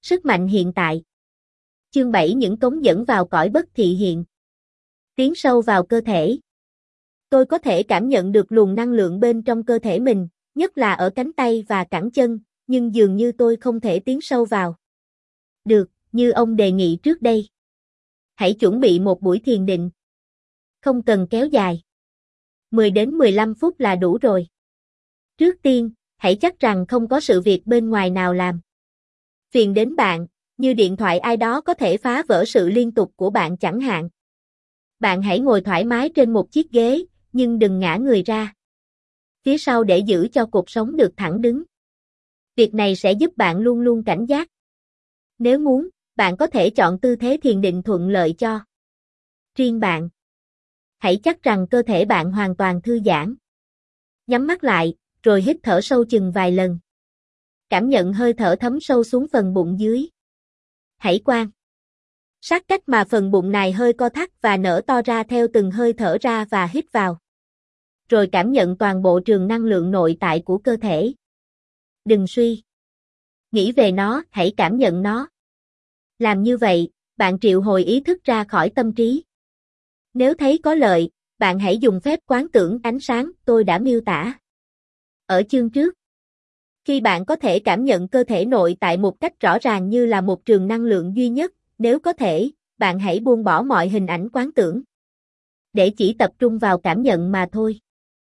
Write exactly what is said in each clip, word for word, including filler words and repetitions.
Sức mạnh hiện tại. Chương bảy những cống dẫn vào cõi bất thị hiện. Tiến sâu vào cơ thể. Tôi có thể cảm nhận được luồng năng lượng bên trong cơ thể mình, nhất là ở cánh tay và cẳng chân, nhưng dường như tôi không thể tiến sâu vào. Được, như ông đề nghị trước đây. Hãy chuẩn bị một buổi thiền định. Không cần kéo dài. mười đến mười lăm phút là đủ rồi. Trước tiên, hãy chắc rằng không có sự việc bên ngoài nào làm phiền đến bạn, như điện thoại ai đó có thể phá vỡ sự liên tục của bạn chẳng hạn. Bạn hãy ngồi thoải mái trên một chiếc ghế, nhưng đừng ngã người ra phía sau để giữ cho cột sống được thẳng đứng. Việc này sẽ giúp bạn luôn luôn cảnh giác. Nếu muốn, bạn có thể chọn tư thế thiền định thuận lợi cho riêng bạn. Hãy chắc rằng cơ thể bạn hoàn toàn thư giãn. Nhắm mắt lại, rồi hít thở sâu chừng vài lần. Cảm nhận hơi thở thấm sâu xuống phần bụng dưới. Hãy quan sát cách mà phần bụng này hơi co thắt và nở to ra theo từng hơi thở ra và hít vào. Rồi cảm nhận toàn bộ trường năng lượng nội tại của cơ thể. Đừng suy nghĩ về nó, hãy cảm nhận nó. Làm như vậy, bạn triệu hồi ý thức ra khỏi tâm trí. Nếu thấy có lợi, bạn hãy dùng phép quán tưởng ánh sáng tôi đã miêu tả ở chương trước. Khi bạn có thể cảm nhận cơ thể nội tại một cách rõ ràng như là một trường năng lượng duy nhất, nếu có thể, bạn hãy buông bỏ mọi hình ảnh quán tưởng, để chỉ tập trung vào cảm nhận mà thôi.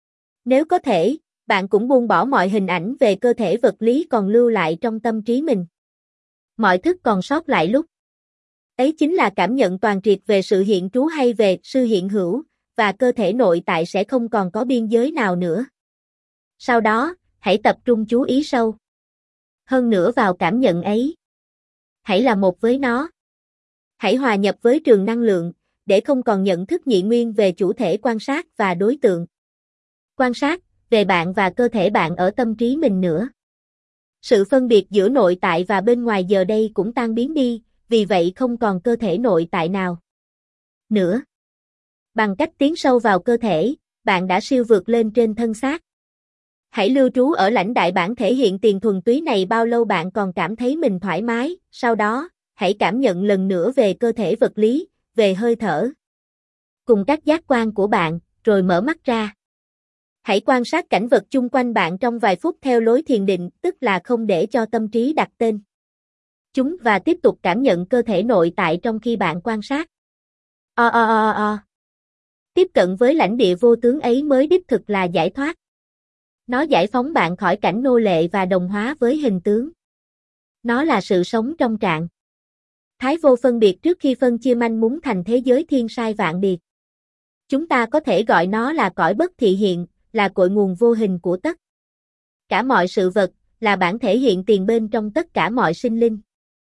Nếu có thể, bạn cũng buông bỏ mọi hình ảnh về cơ thể vật lý còn lưu lại trong tâm trí mình. Mọi thức còn sót lại lúc ấy chính là cảm nhận toàn triệt về sự hiện trú hay về sự hiện hữu, và cơ thể nội tại sẽ không còn có biên giới nào nữa. Sau đó, hãy tập trung chú ý sâu hơn nữa vào cảm nhận ấy. Hãy là một với nó. Hãy hòa nhập với trường năng lượng, để không còn nhận thức nhị nguyên về chủ thể quan sát và đối tượng quan sát, về bạn và cơ thể bạn ở tâm trí mình nữa. Sự phân biệt giữa nội tại và bên ngoài giờ đây cũng tan biến đi, vì vậy không còn cơ thể nội tại nào nữa. Bằng cách tiến sâu vào cơ thể, bạn đã siêu vượt lên trên thân xác. Hãy lưu trú ở lãnh đại bản thể hiện tiền thuần túy này bao lâu bạn còn cảm thấy mình thoải mái, sau đó, hãy cảm nhận lần nữa về cơ thể vật lý, về hơi thở, cùng các giác quan của bạn, rồi mở mắt ra. Hãy quan sát cảnh vật chung quanh bạn trong vài phút theo lối thiền định, tức là không để cho tâm trí đặt tên chúng và tiếp tục cảm nhận cơ thể nội tại trong khi bạn quan sát. O o o o. Tiếp cận với lãnh địa vô tướng ấy mới đích thực là giải thoát. Nó giải phóng bạn khỏi cảnh nô lệ và đồng hóa với hình tướng. Nó là sự sống trong trạng thái vô phân biệt trước khi phân chia manh mún thành thế giới thiên sai vạn biệt. Chúng ta có thể gọi nó là cõi bất thị hiện, là cội nguồn vô hình của tất cả mọi sự vật, là bản thể hiện tiền bên trong tất cả mọi sinh linh.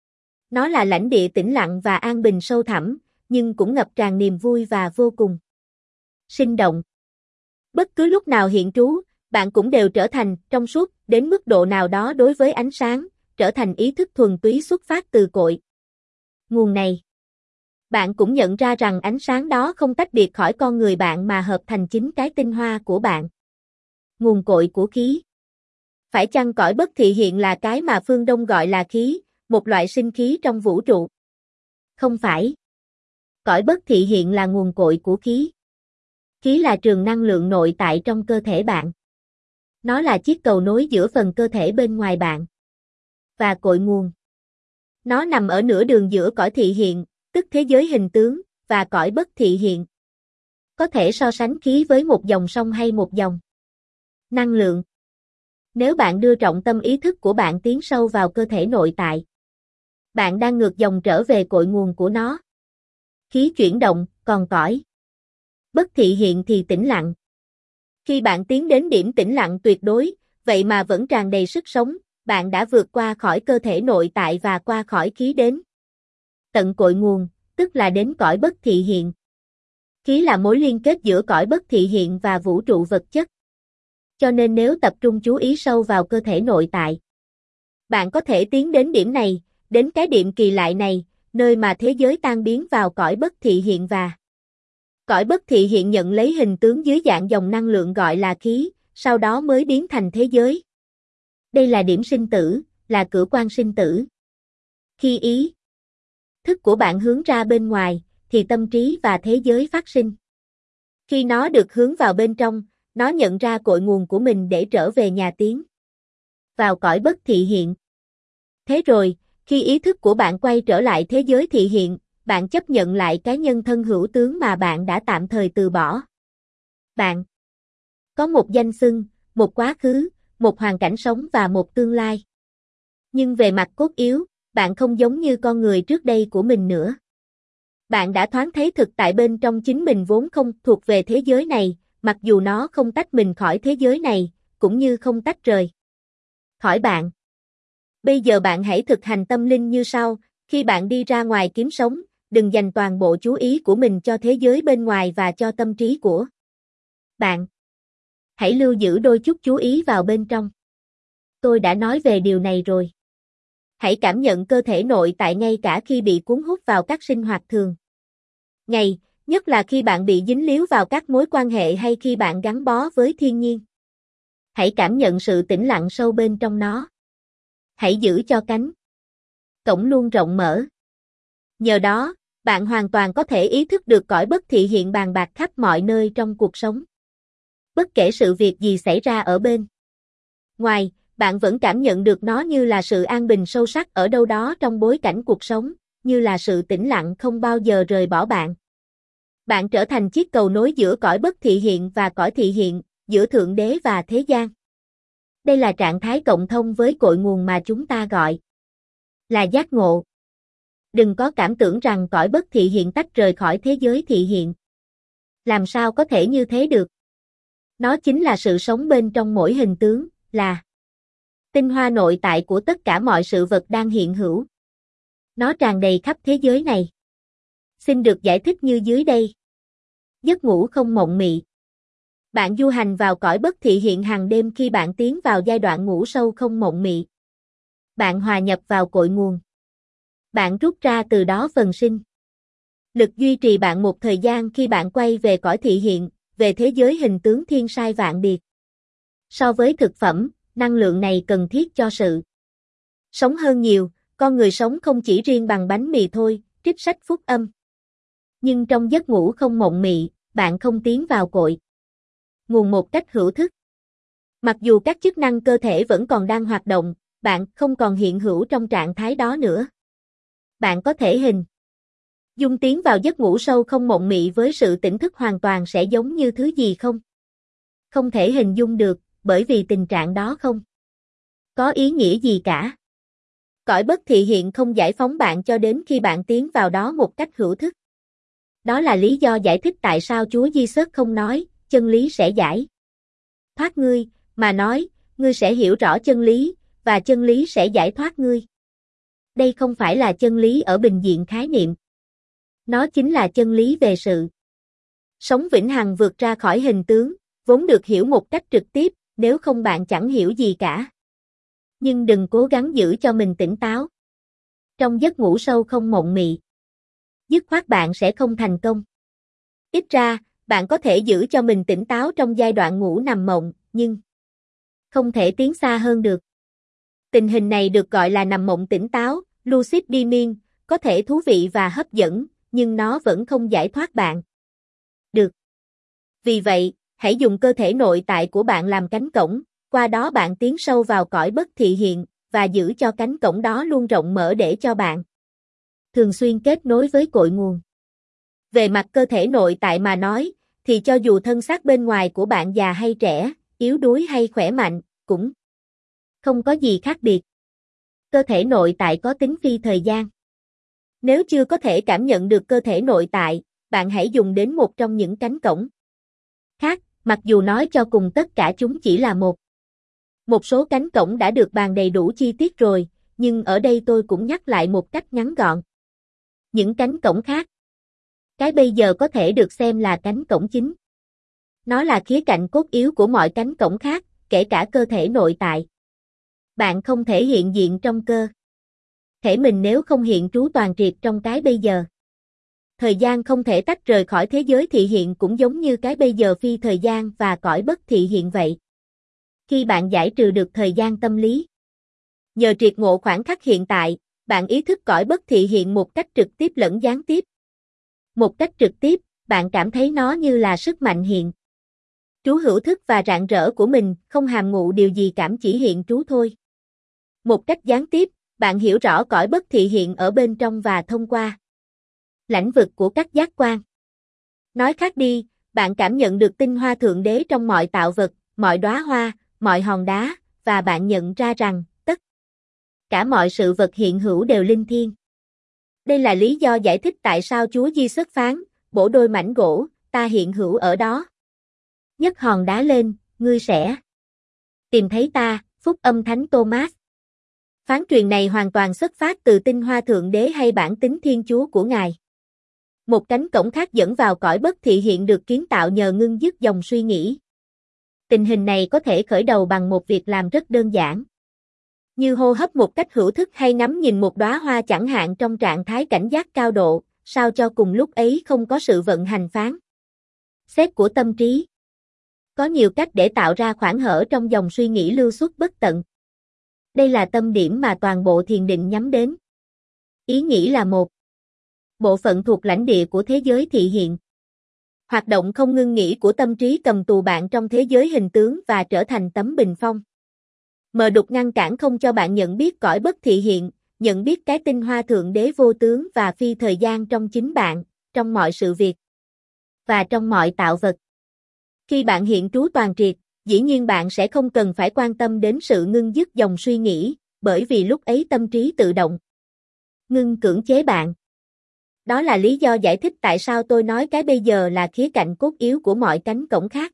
Nó là lãnh địa tĩnh lặng và an bình sâu thẳm, nhưng cũng ngập tràn niềm vui và vô cùng sinh động. Bất cứ lúc nào hiện trú, bạn cũng đều trở thành trong suốt đến mức độ nào đó đối với ánh sáng, trở thành ý thức thuần túy xuất phát từ cội nguồn này. Bạn cũng nhận ra rằng ánh sáng đó không tách biệt khỏi con người bạn mà hợp thành chính cái tinh hoa của bạn. Nguồn cội của khí. Phải chăng cõi bất thị hiện là cái mà phương Đông gọi là khí, một loại sinh khí trong vũ trụ? Không phải. Cõi bất thị hiện là nguồn cội của khí. Khí là trường năng lượng nội tại trong cơ thể bạn. Nó là chiếc cầu nối giữa phần cơ thể bên ngoài bạn và cội nguồn. Nó nằm ở nửa đường giữa cõi thị hiện, tức thế giới hình tướng, và cõi bất thị hiện. Có thể so sánh khí với một dòng sông hay một dòng năng lượng. Nếu bạn đưa trọng tâm ý thức của bạn tiến sâu vào cơ thể nội tại, bạn đang ngược dòng trở về cội nguồn của nó. Khí chuyển động, còn cõi bất thị hiện thì tĩnh lặng. Khi bạn tiến đến điểm tĩnh lặng tuyệt đối, vậy mà vẫn tràn đầy sức sống, bạn đã vượt qua khỏi cơ thể nội tại và qua khỏi khí đến tận cội nguồn, tức là đến cõi bất thị hiện. Khí là mối liên kết giữa cõi bất thị hiện và vũ trụ vật chất. Cho nên nếu tập trung chú ý sâu vào cơ thể nội tại, bạn có thể tiến đến điểm này, đến cái điểm kỳ lạ này, nơi mà thế giới tan biến vào cõi bất thị hiện và cõi bất thị hiện nhận lấy hình tướng dưới dạng dòng năng lượng gọi là khí, sau đó mới biến thành thế giới. Đây là điểm sinh tử, là cửa quan sinh tử. Khi ý thức của bạn hướng ra bên ngoài, thì tâm trí và thế giới phát sinh. Khi nó được hướng vào bên trong, nó nhận ra cội nguồn của mình để trở về nhà tiến vào cõi bất thị hiện. Thế rồi, khi ý thức của bạn quay trở lại thế giới thị hiện, bạn chấp nhận lại cái nhân thân hữu tướng mà bạn đã tạm thời từ bỏ. Bạn có một danh xưng, một quá khứ, một hoàn cảnh sống và một tương lai. Nhưng về mặt cốt yếu, bạn không giống như con người trước đây của mình nữa. Bạn đã thoáng thấy thực tại bên trong chính mình vốn không thuộc về thế giới này, mặc dù nó không tách mình khỏi thế giới này, cũng như không tách rời khỏi bạn. Bây giờ bạn hãy thực hành tâm linh như sau, khi bạn đi ra ngoài kiếm sống, đừng dành toàn bộ chú ý của mình cho thế giới bên ngoài và cho tâm trí của bạn. Hãy lưu giữ đôi chút chú ý vào bên trong. Tôi đã nói về điều này rồi. Hãy cảm nhận cơ thể nội tại ngay cả khi bị cuốn hút vào các sinh hoạt thường ngày, nhất là khi bạn bị dính líu vào các mối quan hệ hay khi bạn gắn bó với thiên nhiên. Hãy cảm nhận sự tĩnh lặng sâu bên trong nó. Hãy giữ cho cánh cổng luôn rộng mở. Nhờ đó, bạn hoàn toàn có thể ý thức được cõi bất thị hiện bàn bạc khắp mọi nơi trong cuộc sống. Bất kể sự việc gì xảy ra ở bên ngoài, bạn vẫn cảm nhận được nó như là sự an bình sâu sắc ở đâu đó trong bối cảnh cuộc sống, như là sự tĩnh lặng không bao giờ rời bỏ bạn. Bạn trở thành chiếc cầu nối giữa cõi bất thị hiện và cõi thị hiện, giữa Thượng Đế và thế gian. Đây là trạng thái cộng thông với cội nguồn mà chúng ta gọi là giác ngộ. Đừng có cảm tưởng rằng cõi bất thị hiện tách rời khỏi thế giới thị hiện. Làm sao có thể như thế được? Nó chính là sự sống bên trong mỗi hình tướng, là tinh hoa nội tại của tất cả mọi sự vật đang hiện hữu. Nó tràn đầy khắp thế giới này. Xin được giải thích như dưới đây. Giấc ngủ không mộng mị. Bạn du hành vào cõi bất thị hiện hàng đêm khi bạn tiến vào giai đoạn ngủ sâu không mộng mị. Bạn hòa nhập vào cội nguồn. Bạn rút ra từ đó phần sinh lực duy trì bạn một thời gian khi bạn quay về cõi thị hiện, về thế giới hình tướng thiên sai vạn biệt. So với thực phẩm, năng lượng này cần thiết cho sự sống hơn nhiều, con người sống không chỉ riêng bằng bánh mì thôi, trích sách Phúc Âm. Nhưng trong giấc ngủ không mộng mị, bạn không tiến vào cội nguồn một cách hữu thức. Mặc dù các chức năng cơ thể vẫn còn đang hoạt động, bạn không còn hiện hữu trong trạng thái đó nữa. Bạn có thể hình dung tiến vào giấc ngủ sâu không mộng mị với sự tỉnh thức hoàn toàn sẽ giống như thứ gì không? Không thể hình dung được, bởi vì tình trạng đó không có ý nghĩa gì cả. Cõi bất thị hiện không giải phóng bạn cho đến khi bạn tiến vào đó một cách hữu thức. Đó là lý do giải thích tại sao Chúa Giêsu không nói, chân lý sẽ giải thoát ngươi, mà nói, ngươi sẽ hiểu rõ chân lý, và chân lý sẽ giải thoát ngươi. Đây không phải là chân lý ở bình diện khái niệm. Nó chính là chân lý về sự sống vĩnh hằng vượt ra khỏi hình tướng, vốn được hiểu một cách trực tiếp, nếu không bạn chẳng hiểu gì cả. Nhưng đừng cố gắng giữ cho mình tỉnh táo. Trong giấc ngủ sâu không mộng mị, dứt khoát bạn sẽ không thành công. Ít ra, bạn có thể giữ cho mình tỉnh táo trong giai đoạn ngủ nằm mộng, nhưng không thể tiến xa hơn được. Tình hình này được gọi là nằm mộng tỉnh táo, lucid dreaming, có thể thú vị và hấp dẫn, nhưng nó vẫn không giải thoát bạn được. Vì vậy, hãy dùng cơ thể nội tại của bạn làm cánh cổng, qua đó bạn tiến sâu vào cõi bất thị hiện, và giữ cho cánh cổng đó luôn rộng mở để cho bạn thường xuyên kết nối với cội nguồn. Về mặt cơ thể nội tại mà nói, thì cho dù thân xác bên ngoài của bạn già hay trẻ, yếu đuối hay khỏe mạnh, cũng không có gì khác biệt. Cơ thể nội tại có tính phi thời gian. Nếu chưa có thể cảm nhận được cơ thể nội tại, bạn hãy dùng đến một trong những cánh cổng khác, mặc dù nói cho cùng tất cả chúng chỉ là một. Một số cánh cổng đã được bàn đầy đủ chi tiết rồi, nhưng ở đây tôi cũng nhắc lại một cách ngắn gọn. Những cánh cổng khác. Cái bây giờ có thể được xem là cánh cổng chính. Nó là khía cạnh cốt yếu của mọi cánh cổng khác, kể cả cơ thể nội tại. Bạn không thể hiện diện trong cơ thể mình nếu không hiện trú toàn triệt trong cái bây giờ. Thời gian không thể tách rời khỏi thế giới thị hiện cũng giống như cái bây giờ phi thời gian và cõi bất thị hiện vậy. Khi bạn giải trừ được thời gian tâm lý, nhờ triệt ngộ khoảnh khắc hiện tại, bạn ý thức cõi bất thị hiện một cách trực tiếp lẫn gián tiếp. Một cách trực tiếp, bạn cảm thấy nó như là sức mạnh hiện trú hữu thức và rạng rỡ của mình, không hàm ngụ điều gì, cảm chỉ hiện trú thôi. Một cách gián tiếp, bạn hiểu rõ cõi bất thị hiện ở bên trong và thông qua lãnh vực của các giác quan. Nói khác đi, bạn cảm nhận được tinh hoa Thượng Đế trong mọi tạo vật, mọi đóa hoa, mọi hòn đá, và bạn nhận ra rằng, tất cả mọi sự vật hiện hữu đều linh thiêng. Đây là lý do giải thích tại sao Chúa Giêsu phán, bổ đôi mảnh gỗ, ta hiện hữu ở đó. Nhấc hòn đá lên, ngươi sẽ tìm thấy ta, phúc âm Thánh Thomas. Phán truyền này hoàn toàn xuất phát từ tinh hoa Thượng Đế hay bản tính Thiên Chúa của Ngài. Một cánh cổng khác dẫn vào cõi bất thị hiện được kiến tạo nhờ ngưng dứt dòng suy nghĩ. Tình hình này có thể khởi đầu bằng một việc làm rất đơn giản, như hô hấp một cách hữu thức hay ngắm nhìn một đóa hoa chẳng hạn trong trạng thái cảnh giác cao độ, sao cho cùng lúc ấy không có sự vận hành phán xét của tâm trí. Có nhiều cách để tạo ra khoảng hở trong dòng suy nghĩ lưu xuất bất tận. Đây là tâm điểm mà toàn bộ thiền định nhắm đến. Ý nghĩ là một bộ phận thuộc lãnh địa của thế giới thị hiện. Hoạt động không ngưng nghỉ của tâm trí cầm tù bạn trong thế giới hình tướng và trở thành tấm bình phong. Mờ đục ngăn cản không cho bạn nhận biết cõi bất thị hiện, nhận biết cái tinh hoa Thượng Đế vô tướng và phi thời gian trong chính bạn, trong mọi sự việc và trong mọi tạo vật. Khi bạn hiện trú toàn triệt, dĩ nhiên bạn sẽ không cần phải quan tâm đến sự ngưng dứt dòng suy nghĩ, bởi vì lúc ấy tâm trí tự động ngưng cưỡng chế bạn. Đó là lý do giải thích tại sao tôi nói cái bây giờ là khía cạnh cốt yếu của mọi cánh cổng khác.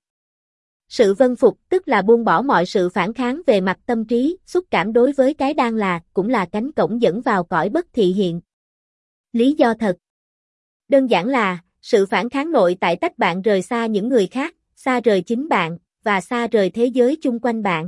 Sự vâng phục tức là buông bỏ mọi sự phản kháng về mặt tâm trí, xúc cảm đối với cái đang là, cũng là cánh cổng dẫn vào cõi bất thị hiện. Lý do thật đơn giản là, sự phản kháng nội tại tách bạn rời xa những người khác, xa rời chính bạn, và xa rời thế giới chung quanh bạn.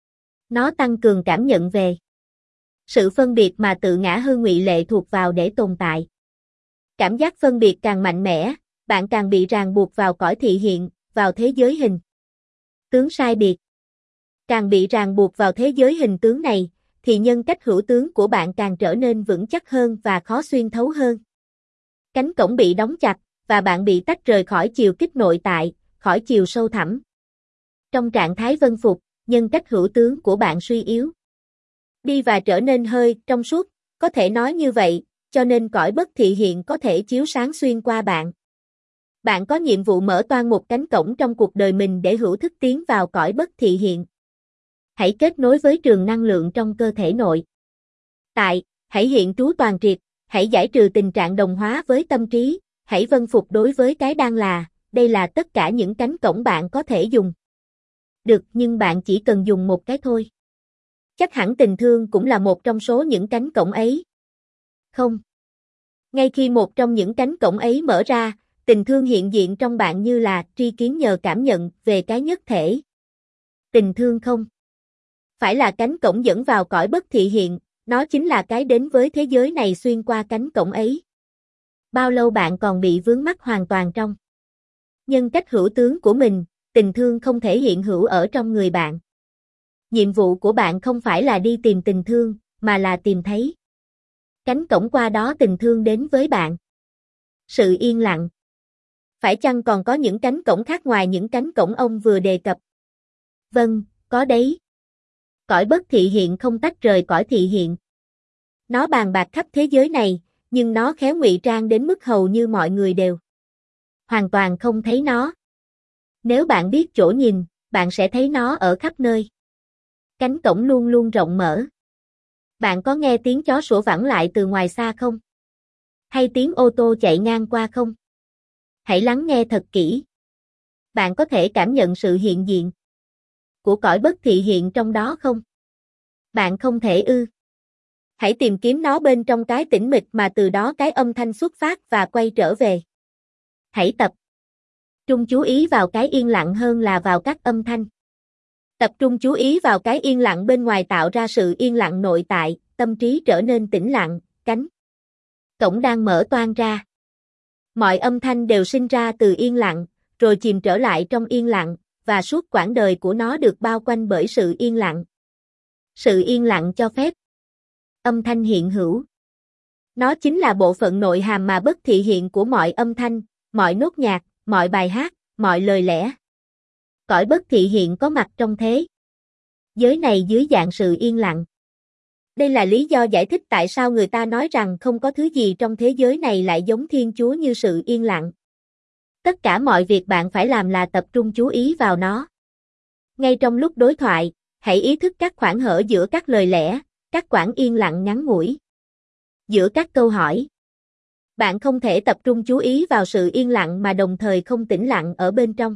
Nó tăng cường cảm nhận về sự phân biệt mà tự ngã hư ngụy lệ thuộc vào để tồn tại. Cảm giác phân biệt càng mạnh mẽ, bạn càng bị ràng buộc vào cõi thị hiện, vào thế giới hình tướng sai biệt. Càng bị ràng buộc vào thế giới hình tướng này, thì nhân cách hữu tướng của bạn càng trở nên vững chắc hơn và khó xuyên thấu hơn. Cánh cổng bị đóng chặt, và bạn bị tách rời khỏi chiều kích nội tại, khỏi chiều sâu thẳm. Trong trạng thái vân phục, nhân cách hữu tướng của bạn suy yếu đi và trở nên hơi trong suốt, có thể nói như vậy, cho nên cõi bất thị hiện có thể chiếu sáng xuyên qua bạn. Bạn có nhiệm vụ mở toang một cánh cổng trong cuộc đời mình để hữu thức tiến vào cõi bất thị hiện. Hãy kết nối với trường năng lượng trong cơ thể nội tại, hãy hiện trú toàn triệt, hãy giải trừ tình trạng đồng hóa với tâm trí, hãy vâng phục đối với cái đang là, đây là tất cả những cánh cổng bạn có thể dùng. Được, nhưng bạn chỉ cần dùng một cái thôi. Chắc hẳn tình thương cũng là một trong số những cánh cổng ấy. Không. Ngay khi một trong những cánh cổng ấy mở ra, tình thương hiện diện trong bạn như là tri kiến nhờ cảm nhận về cái nhất thể. Tình thương không phải là cánh cổng dẫn vào cõi bất thị hiện, nó chính là cái đến với thế giới này xuyên qua cánh cổng ấy. Bao lâu bạn còn bị vướng mắc hoàn toàn trong nhân cách hữu tướng của mình, tình thương không thể hiện hữu ở trong người bạn. Nhiệm vụ của bạn không phải là đi tìm tình thương, mà là tìm thấy cánh cổng qua đó tình thương đến với bạn. Sự yên lặng. Phải chăng còn có những cánh cổng khác ngoài những cánh cổng ông vừa đề cập? Vâng, có đấy. Cõi bất thị hiện không tách rời cõi thị hiện. Nó bàn bạc khắp thế giới này, nhưng nó khéo ngụy trang đến mức hầu như mọi người đều hoàn toàn không thấy nó. Nếu bạn biết chỗ nhìn, bạn sẽ thấy nó ở khắp nơi. Cánh cổng luôn luôn rộng mở. Bạn có nghe tiếng chó sủa vẳng lại từ ngoài xa không? Hay tiếng ô tô chạy ngang qua không? Hãy lắng nghe thật kỹ. Bạn có thể cảm nhận sự hiện diện của cõi bất thị hiện trong đó không? Bạn không thể ư. Hãy tìm kiếm nó bên trong cái tĩnh mịch mà từ đó cái âm thanh xuất phát và quay trở về. Hãy tập trung chú ý vào cái yên lặng hơn là vào các âm thanh. Tập trung chú ý vào cái yên lặng bên ngoài tạo ra sự yên lặng nội tại, tâm trí trở nên tĩnh lặng, cánh cổng đang mở toang ra. Mọi âm thanh đều sinh ra từ yên lặng, rồi chìm trở lại trong yên lặng, và suốt quãng đời của nó được bao quanh bởi sự yên lặng. Sự yên lặng cho phép âm thanh hiện hữu. Nó chính là bộ phận nội hàm mà bất thị hiện của mọi âm thanh, mọi nốt nhạc, mọi bài hát, mọi lời lẽ. Cõi bất thị hiện có mặt trong thế giới này dưới dạng sự yên lặng. Đây là lý do giải thích tại sao người ta nói rằng không có thứ gì trong thế giới này lại giống Thiên Chúa như sự yên lặng. Tất cả mọi việc bạn phải làm là tập trung chú ý vào nó. Ngay trong lúc đối thoại, hãy ý thức các khoảng hở giữa các lời lẽ, các quãng yên lặng ngắn ngủi giữa các câu hỏi. Bạn không thể tập trung chú ý vào sự yên lặng mà đồng thời không tĩnh lặng ở bên trong.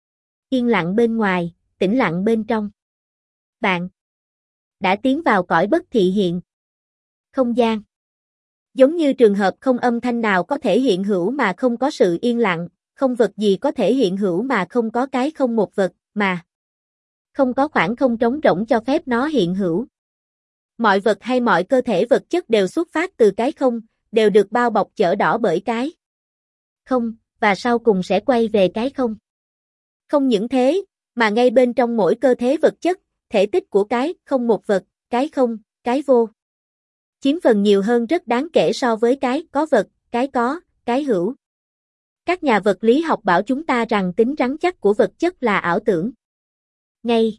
Yên lặng bên ngoài, tĩnh lặng bên trong. Bạn đã tiến vào cõi bất thị hiện. Không gian. Giống như trường hợp không âm thanh nào có thể hiện hữu mà không có sự yên lặng, không vật gì có thể hiện hữu mà không có cái không một vật, mà không có khoảng không trống rỗng cho phép nó hiện hữu. Mọi vật hay mọi cơ thể vật chất đều xuất phát từ cái không, đều được bao bọc chở đỏ bởi cái không, và sau cùng sẽ quay về cái không. Không những thế, mà ngay bên trong mỗi cơ thể vật chất, thể tích của cái không một vật, cái không, cái vô, chiếm phần nhiều hơn rất đáng kể so với cái có vật, cái có, cái hữu. Các nhà vật lý học bảo chúng ta rằng tính rắn chắc của vật chất là ảo tưởng. Ngay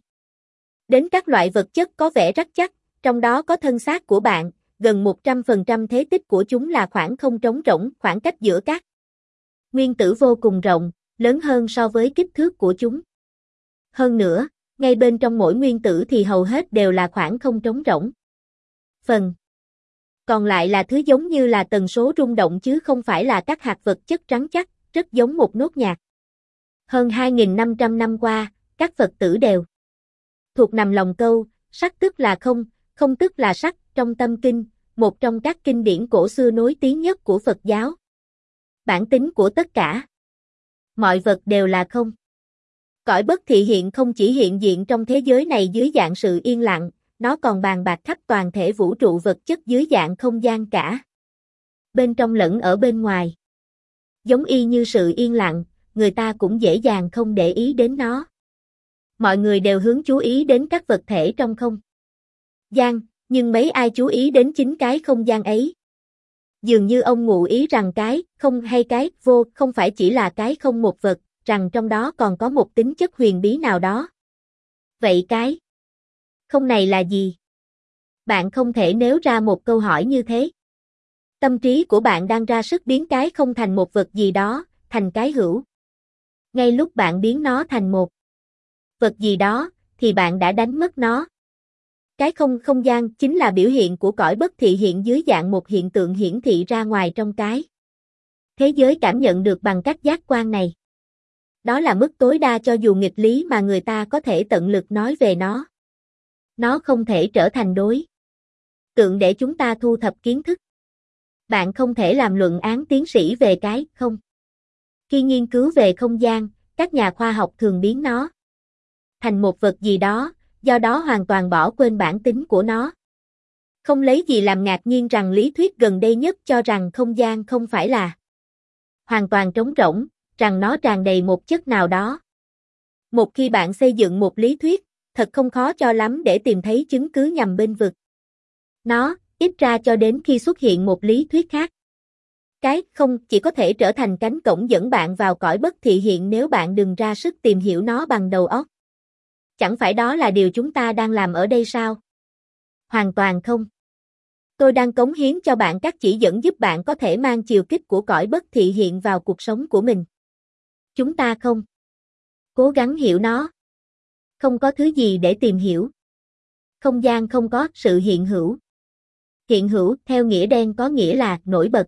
đến các loại vật chất có vẻ rắn chắc, trong đó có thân xác của bạn, gần một trăm phần trăm thế tích của chúng là khoảng không trống rỗng, khoảng cách giữa các nguyên tử vô cùng rộng, lớn hơn so với kích thước của chúng. Hơn nữa, ngay bên trong mỗi nguyên tử thì hầu hết đều là khoảng không trống rỗng. Phần còn lại là thứ giống như là tần số rung động chứ không phải là các hạt vật chất rắn chắc, rất giống một nốt nhạc. Hơn hai nghìn năm trăm năm qua, các Phật tử đều thuộc nằm lòng câu, sắc tức là không, không tức là sắc, trong tâm kinh, một trong các kinh điển cổ xưa nối tiếng nhất của Phật giáo. Bản tính của tất cả mọi vật đều là không. Cõi bất thị hiện không chỉ hiện diện trong thế giới này dưới dạng sự yên lặng, nó còn bàn bạc khắp toàn thể vũ trụ vật chất dưới dạng không gian cả. Bên trong lẫn ở bên ngoài. Giống y như sự yên lặng, người ta cũng dễ dàng không để ý đến nó. Mọi người đều hướng chú ý đến các vật thể trong không gian, nhưng mấy ai chú ý đến chính cái không gian ấy. Dường như ông ngụ ý rằng cái không hay cái vô không phải chỉ là cái không một vật, rằng trong đó còn có một tính chất huyền bí nào đó. Vậy cái không này là gì? Bạn không thể nêu ra một câu hỏi như thế. Tâm trí của bạn đang ra sức biến cái không thành một vật gì đó, thành cái hữu. Ngay lúc bạn biến nó thành một vật gì đó, thì bạn đã đánh mất nó. Cái không không gian chính là biểu hiện của cõi bất thị hiện dưới dạng một hiện tượng hiển thị ra ngoài trong cái thế giới cảm nhận được bằng các giác quan này. Đó là mức tối đa cho dù nghịch lý mà người ta có thể tận lực nói về nó. Nó không thể trở thành đối tượng để chúng ta thu thập kiến thức. Bạn không thể làm luận án tiến sĩ về cái không. Khi nghiên cứu về không gian, các nhà khoa học thường biến nó thành một vật gì đó, do đó hoàn toàn bỏ quên bản tính của nó. Không lấy gì làm ngạc nhiên rằng lý thuyết gần đây nhất cho rằng không gian không phải là hoàn toàn trống rỗng, rằng nó tràn đầy một chất nào đó. Một khi bạn xây dựng một lý thuyết, thật không khó cho lắm để tìm thấy chứng cứ nhằm bênh vực nó, ít ra cho đến khi xuất hiện một lý thuyết khác. Cái không chỉ có thể trở thành cánh cổng dẫn bạn vào cõi bất thị hiện nếu bạn đừng ra sức tìm hiểu nó bằng đầu óc. Chẳng phải đó là điều chúng ta đang làm ở đây sao? Hoàn toàn không. Tôi đang cống hiến cho bạn các chỉ dẫn giúp bạn có thể mang chiều kích của cõi bất thị hiện vào cuộc sống của mình. Chúng ta không cố gắng hiểu nó. Không có thứ gì để tìm hiểu. Không gian không có sự hiện hữu. Hiện hữu theo nghĩa đen có nghĩa là nổi bật.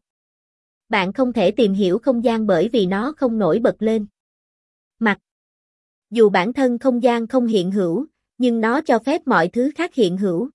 Bạn không thể tìm hiểu không gian bởi vì nó không nổi bật lên. Mặc dù bản thân không gian không hiện hữu, nhưng nó cho phép mọi thứ khác hiện hữu.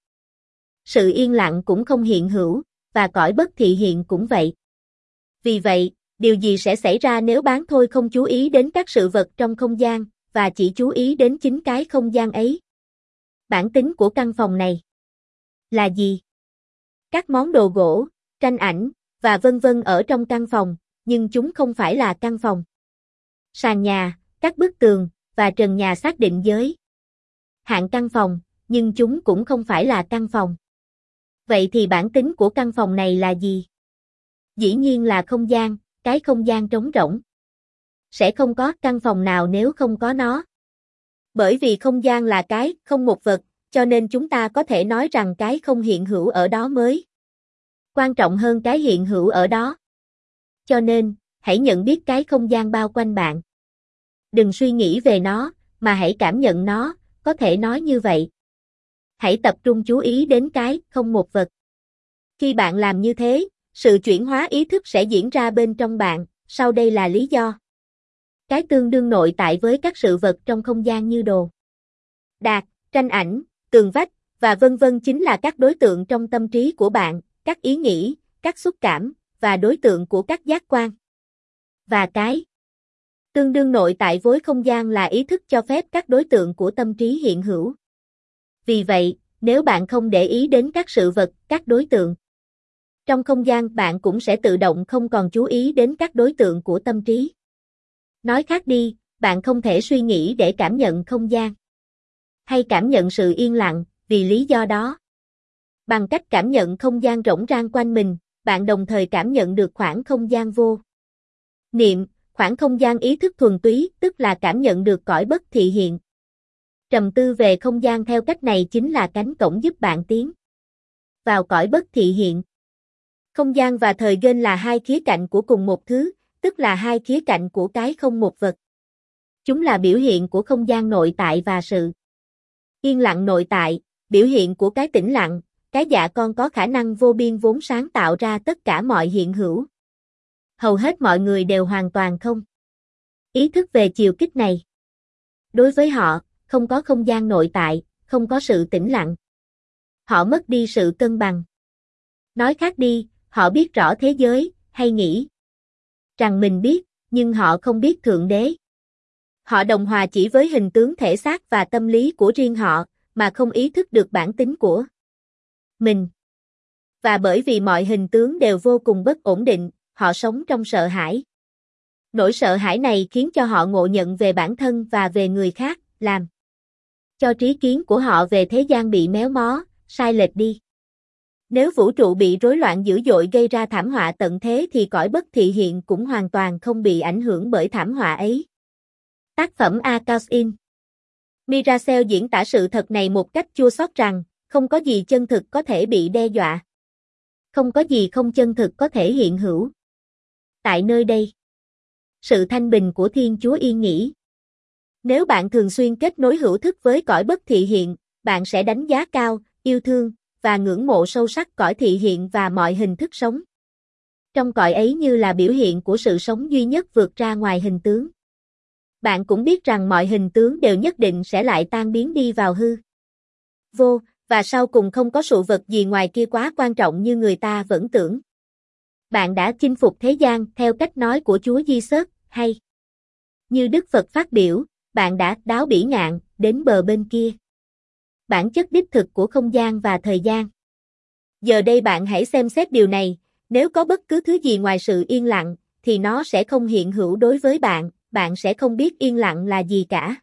Sự yên lặng cũng không hiện hữu, và cõi bất thị hiện cũng vậy. Vì vậy, điều gì sẽ xảy ra nếu bán thôi không chú ý đến các sự vật trong không gian, và chỉ chú ý đến chính cái không gian ấy? Bản tính của căn phòng này là gì? Các món đồ gỗ, tranh ảnh, và vân vân ở trong căn phòng, nhưng chúng không phải là căn phòng. Sàn nhà, các bức tường, và trần nhà xác định giới hạn căn phòng, nhưng chúng cũng không phải là căn phòng. Vậy thì bản tính của căn phòng này là gì? Dĩ nhiên là không gian, cái không gian trống rỗng. Sẽ không có căn phòng nào nếu không có nó. Bởi vì không gian là cái không một vật, cho nên chúng ta có thể nói rằng cái không hiện hữu ở đó mới quan trọng hơn cái hiện hữu ở đó. Cho nên, hãy nhận biết cái không gian bao quanh bạn. Đừng suy nghĩ về nó, mà hãy cảm nhận nó, có thể nói như vậy. Hãy tập trung chú ý đến cái không một vật. Khi bạn làm như thế, sự chuyển hóa ý thức sẽ diễn ra bên trong bạn, sau đây là lý do. Cái tương đương nội tại với các sự vật trong không gian như đồ đạc, tranh ảnh, tường vách, và vân vân chính là các đối tượng trong tâm trí của bạn, các ý nghĩ, các xúc cảm, và đối tượng của các giác quan. Và cái tương đương nội tại với không gian là ý thức cho phép các đối tượng của tâm trí hiện hữu. Vì vậy, nếu bạn không để ý đến các sự vật, các đối tượng trong không gian, bạn cũng sẽ tự động không còn chú ý đến các đối tượng của tâm trí. Nói khác đi, bạn không thể suy nghĩ để cảm nhận không gian hay cảm nhận sự yên lặng, vì lý do đó. Bằng cách cảm nhận không gian rỗng rang quanh mình, bạn đồng thời cảm nhận được khoảng không gian vô niệm, khoảng không gian ý thức thuần túy, tức là cảm nhận được cõi bất thị hiện. Trầm tư về không gian theo cách này chính là cánh cổng giúp bạn tiến vào cõi bất thị hiện. Không gian và thời gian là hai khía cạnh của cùng một thứ, tức là hai khía cạnh của cái không một vật. Chúng là biểu hiện của không gian nội tại và sự yên lặng nội tại, biểu hiện của cái tĩnh lặng, cái dạ con có khả năng vô biên vốn sáng tạo ra tất cả mọi hiện hữu. Hầu hết mọi người đều hoàn toàn không ý thức về chiều kích này. Đối với họ, không có không gian nội tại, không có sự tĩnh lặng. Họ mất đi sự cân bằng. Nói khác đi, họ biết rõ thế giới, hay nghĩ rằng mình biết, nhưng họ không biết Thượng Đế. Họ đồng hòa chỉ với hình tướng thể xác và tâm lý của riêng họ, mà không ý thức được bản tính của mình. Và bởi vì mọi hình tướng đều vô cùng bất ổn định, họ sống trong sợ hãi. Nỗi sợ hãi này khiến cho họ ngộ nhận về bản thân và về người khác, làm cho trí kiến của họ về thế gian bị méo mó, sai lệch đi. Nếu vũ trụ bị rối loạn dữ dội gây ra thảm họa tận thế thì cõi bất thị hiện cũng hoàn toàn không bị ảnh hưởng bởi thảm họa ấy. Tác phẩm A Chaos in Miracell diễn tả sự thật này một cách chua xót rằng, không có gì chân thực có thể bị đe dọa. Không có gì không chân thực có thể hiện hữu. Tại nơi đây, sự thanh bình của Thiên Chúa yên nghỉ. Nếu bạn thường xuyên kết nối hữu thức với cõi bất thị hiện, bạn sẽ đánh giá cao, yêu thương, và ngưỡng mộ sâu sắc cõi thị hiện và mọi hình thức sống. Trong cõi ấy như là biểu hiện của sự sống duy nhất vượt ra ngoài hình tướng. Bạn cũng biết rằng mọi hình tướng đều nhất định sẽ lại tan biến đi vào hư vô, và sau cùng không có sự vật gì ngoài kia quá quan trọng như người ta vẫn tưởng. Bạn đã chinh phục thế gian theo cách nói của Chúa Giêsu, hay như Đức Phật phát biểu, bạn đã đáo bỉ ngạn đến bờ bên kia. Bản chất đích thực của không gian và thời gian. Giờ đây bạn hãy xem xét điều này, nếu có bất cứ thứ gì ngoài sự yên lặng, thì nó sẽ không hiện hữu đối với bạn, bạn sẽ không biết yên lặng là gì cả.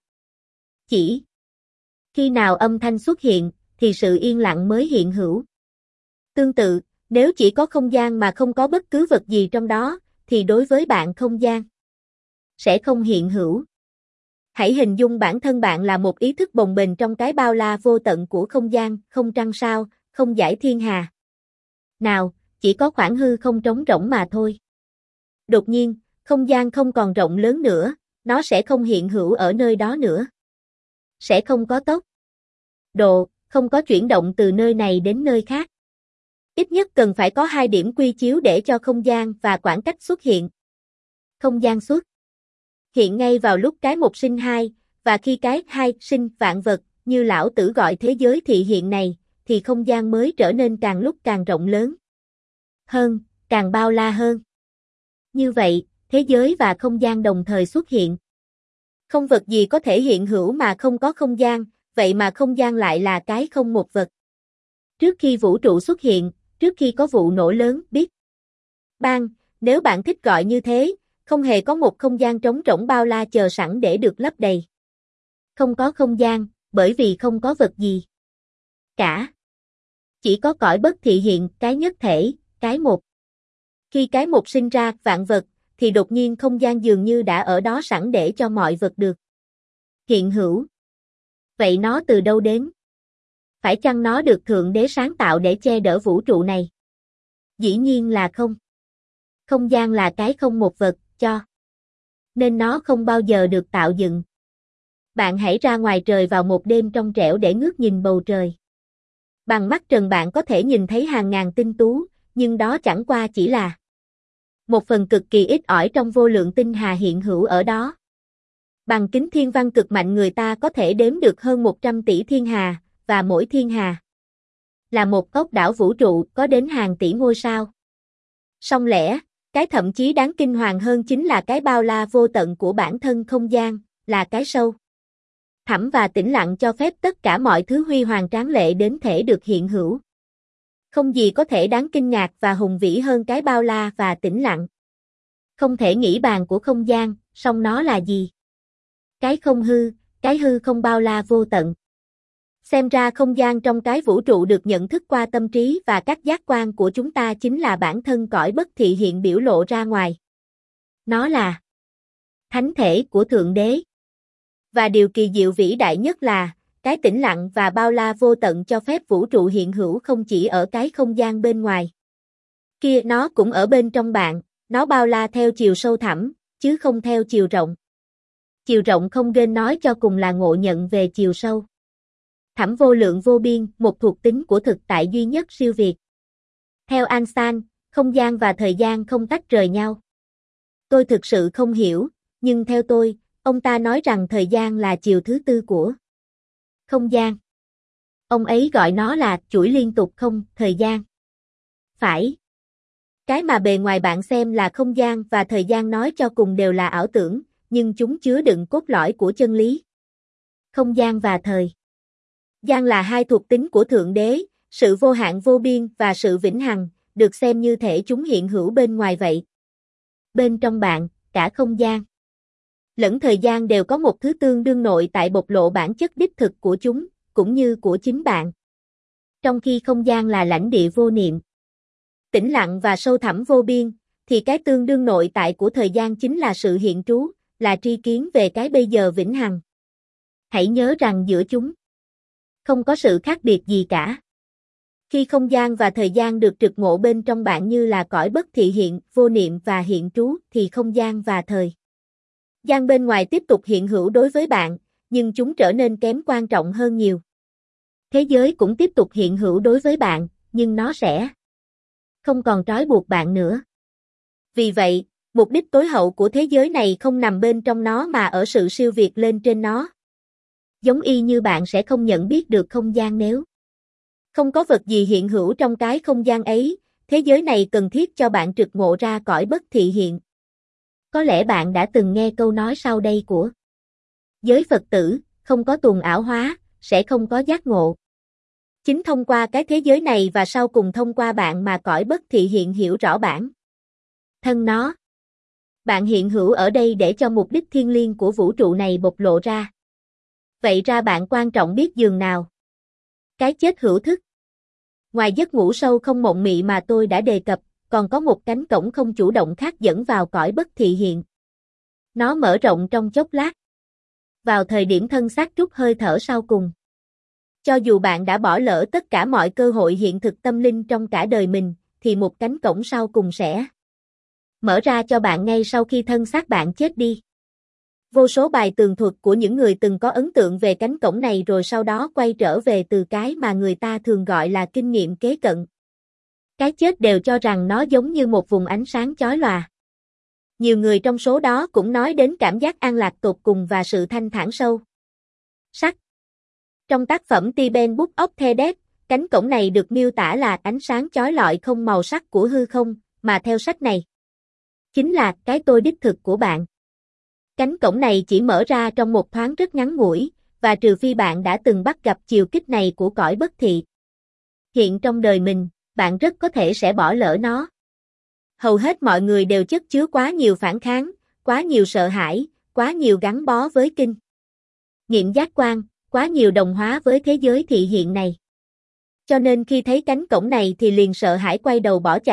Chỉ khi nào âm thanh xuất hiện, thì sự yên lặng mới hiện hữu. Tương tự, nếu chỉ có không gian mà không có bất cứ vật gì trong đó, thì đối với bạn không gian sẽ không hiện hữu. Hãy hình dung bản thân bạn là một ý thức bồng bềnh trong cái bao la vô tận của không gian, không trăng sao, không dải thiên hà. Nào, chỉ có khoảng hư không trống rỗng mà thôi. Đột nhiên, không gian không còn rộng lớn nữa, nó sẽ không hiện hữu ở nơi đó nữa. Sẽ không có tốc độ, không có chuyển động từ nơi này đến nơi khác. Ít nhất cần phải có hai điểm quy chiếu để cho không gian và khoảng cách xuất hiện. Không gian xuất hiện ngay vào lúc cái một sinh hai, và khi cái hai sinh vạn vật, như lão tử gọi thế giới thị hiện này, thì không gian mới trở nên càng lúc càng rộng lớn hơn, càng bao la hơn. Như vậy, thế giới và không gian đồng thời xuất hiện. Không vật gì có thể hiện hữu mà không có không gian, vậy mà không gian lại là cái không một vật. Trước khi vũ trụ xuất hiện, trước khi có vụ nổ lớn, biết Bang, nếu bạn thích gọi như thế, không hề có một không gian trống rỗng bao la chờ sẵn để được lấp đầy. Không có không gian, bởi vì không có vật gì cả. Chỉ có cõi bất thị hiện, cái nhất thể, cái một. Khi cái một sinh ra vạn vật, thì đột nhiên không gian dường như đã ở đó sẵn để cho mọi vật được hiện hữu. Vậy nó từ đâu đến? Phải chăng nó được Thượng Đế sáng tạo để che đỡ vũ trụ này? Dĩ nhiên là không. Không gian là cái không một vật, cho nên nó không bao giờ được tạo dựng. Bạn hãy ra ngoài trời vào một đêm trong trẻo để ngước nhìn bầu trời. Bằng mắt trần bạn có thể nhìn thấy hàng ngàn tinh tú, nhưng đó chẳng qua chỉ là một phần cực kỳ ít ỏi trong vô lượng tinh hà hiện hữu ở đó. Bằng kính thiên văn cực mạnh người ta có thể đếm được hơn một trăm tỷ thiên hà, và mỗi thiên hà là một ốc đảo vũ trụ có đến hàng tỷ ngôi sao. Song lẽ, cái thậm chí đáng kinh hoàng hơn chính là cái bao la vô tận của bản thân không gian, là cái sâu thẳm và tĩnh lặng cho phép tất cả mọi thứ huy hoàng tráng lệ đến thể được hiện hữu. Không gì có thể đáng kinh ngạc và hùng vĩ hơn cái bao la và tĩnh lặng. Không thể nghĩ bàn của không gian, song nó là gì? Cái không hư, cái hư không bao la vô tận. Xem ra không gian trong cái vũ trụ được nhận thức qua tâm trí và các giác quan của chúng ta chính là bản thân cõi bất thị hiện biểu lộ ra ngoài. Nó là thánh thể của Thượng Đế. Và điều kỳ diệu vĩ đại nhất là, cái tĩnh lặng và bao la vô tận cho phép vũ trụ hiện hữu không chỉ ở cái không gian bên ngoài. Kia nó cũng ở bên trong bạn, nó bao la theo chiều sâu thẳm, chứ không theo chiều rộng. Chiều rộng không nên nói cho cùng là ngộ nhận về chiều sâu thẳm vô lượng vô biên, một thuộc tính của thực tại duy nhất siêu việt. Theo Einstein, không gian và thời gian không tách rời nhau. Tôi thực sự không hiểu, nhưng theo tôi, ông ta nói rằng thời gian là chiều thứ tư của không gian. Ông ấy gọi nó là chuỗi liên tục không thời gian. Phải. Cái mà bề ngoài bạn xem là không gian và thời gian nói cho cùng đều là ảo tưởng, nhưng chúng chứa đựng cốt lõi của chân lý. Không gian và thời gian là hai thuộc tính của Thượng Đế, sự vô hạn vô biên và sự vĩnh hằng, được xem như thể chúng hiện hữu bên ngoài vậy. Bên trong bạn, cả không gian lẫn thời gian đều có một thứ tương đương nội tại bộc lộ bản chất đích thực của chúng, cũng như của chính bạn. Trong khi không gian là lãnh địa vô niệm, tĩnh lặng và sâu thẳm vô biên, thì cái tương đương nội tại của thời gian chính là sự hiện trú, là tri kiến về cái bây giờ vĩnh hằng. Hãy nhớ rằng giữa chúng không có sự khác biệt gì cả. Khi không gian và thời gian được trực ngộ bên trong bạn như là cõi bất thị hiện, vô niệm và hiện trú, thì không gian và thời gian bên ngoài tiếp tục hiện hữu đối với bạn, nhưng chúng trở nên kém quan trọng hơn nhiều. Thế giới cũng tiếp tục hiện hữu đối với bạn, nhưng nó sẽ không còn trói buộc bạn nữa. Vì vậy, mục đích tối hậu của thế giới này không nằm bên trong nó mà ở sự siêu việt lên trên nó. Giống y như bạn sẽ không nhận biết được không gian nếu không có vật gì hiện hữu trong cái không gian ấy, thế giới này cần thiết cho bạn trực ngộ ra cõi bất thị hiện. Có lẽ bạn đã từng nghe câu nói sau đây của giới Phật tử, không có tuồng ảo hóa, sẽ không có giác ngộ. Chính thông qua cái thế giới này và sau cùng thông qua bạn mà cõi bất thị hiện hiểu rõ bản thân nó. Bạn hiện hữu ở đây để cho mục đích thiêng liêng của vũ trụ này bộc lộ ra. Vậy ra bạn quan trọng biết giường nào. Cái chết hữu thức. Ngoài giấc ngủ sâu không mộng mị mà tôi đã đề cập, còn có một cánh cổng không chủ động khác dẫn vào cõi bất thị hiện. Nó mở rộng trong chốc lát. Vào thời điểm thân xác trút hơi thở sau cùng. Cho dù bạn đã bỏ lỡ tất cả mọi cơ hội hiện thực tâm linh trong cả đời mình, thì một cánh cổng sau cùng sẽ mở ra cho bạn ngay sau khi thân xác bạn chết đi. Vô số bài tường thuật của những người từng có ấn tượng về cánh cổng này rồi sau đó quay trở về từ cái mà người ta thường gọi là kinh nghiệm kế cận. Cái chết đều cho rằng nó giống như một vùng ánh sáng chói lòa. Nhiều người trong số đó cũng nói đến cảm giác an lạc tột cùng và sự thanh thản sâu sắc. Trong tác phẩm Tibetan Book of the Dead, cánh cổng này được miêu tả là ánh sáng chói lọi không màu sắc của hư không, mà theo sách này chính là cái tôi đích thực của bạn. Cánh cổng này chỉ mở ra trong một thoáng rất ngắn ngủi, và trừ phi bạn đã từng bắt gặp chiều kích này của cõi bất thị hiện trong đời mình, bạn rất có thể sẽ bỏ lỡ nó. Hầu hết mọi người đều chất chứa quá nhiều phản kháng, quá nhiều sợ hãi, quá nhiều gắn bó với kinh nghiệm giác quan, quá nhiều đồng hóa với thế giới thị hiện này. Cho nên khi thấy cánh cổng này thì liền sợ hãi quay đầu bỏ chạy,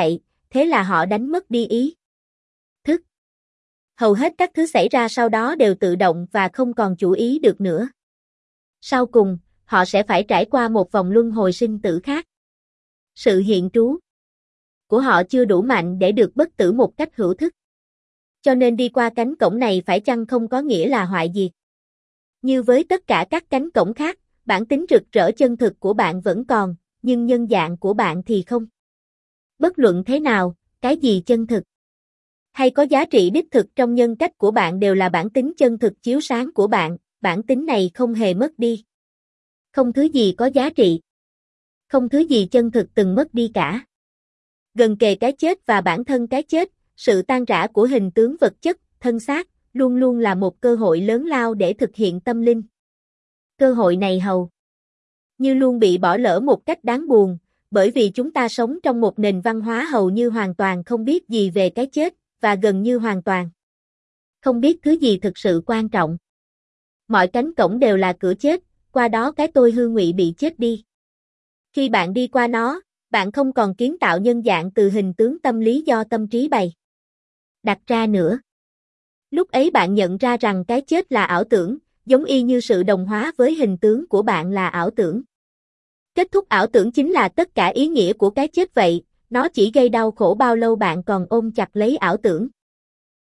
thế là họ đánh mất đi ý thức. Hầu hết các thứ xảy ra sau đó đều tự động và không còn chủ ý được nữa. Sau cùng, họ sẽ phải trải qua một vòng luân hồi sinh tử khác. Sự hiện trú của họ chưa đủ mạnh để được bất tử một cách hữu thức. Cho nên đi qua cánh cổng này phải chăng không có nghĩa là hoại diệt. Như với tất cả các cánh cổng khác, bản tính rực rỡ chân thực của bạn vẫn còn, nhưng nhân dạng của bạn thì không. Bất luận thế nào, cái gì chân thực hay có giá trị đích thực trong nhân cách của bạn đều là bản tính chân thực chiếu sáng của bạn, bản tính này không hề mất đi. Không thứ gì có giá trị. Không thứ gì chân thực từng mất đi cả. Gần kề cái chết và bản thân cái chết, sự tan rã của hình tướng vật chất, thân xác, luôn luôn là một cơ hội lớn lao để thực hiện tâm linh. Cơ hội này hầu như luôn bị bỏ lỡ một cách đáng buồn, bởi vì chúng ta sống trong một nền văn hóa hầu như hoàn toàn không biết gì về cái chết, và gần như hoàn toàn không biết thứ gì thực sự quan trọng. Mọi cánh cổng đều là cửa chết, qua đó cái tôi hư ngụy bị chết đi. Khi bạn đi qua nó, bạn không còn kiến tạo nhân dạng từ hình tướng tâm lý do tâm trí bày đặt ra nữa. Lúc ấy bạn nhận ra rằng cái chết là ảo tưởng, giống y như sự đồng hóa với hình tướng của bạn là ảo tưởng. Kết thúc ảo tưởng chính là tất cả ý nghĩa của cái chết vậy, nó chỉ gây đau khổ bao lâu bạn còn ôm chặt lấy ảo tưởng.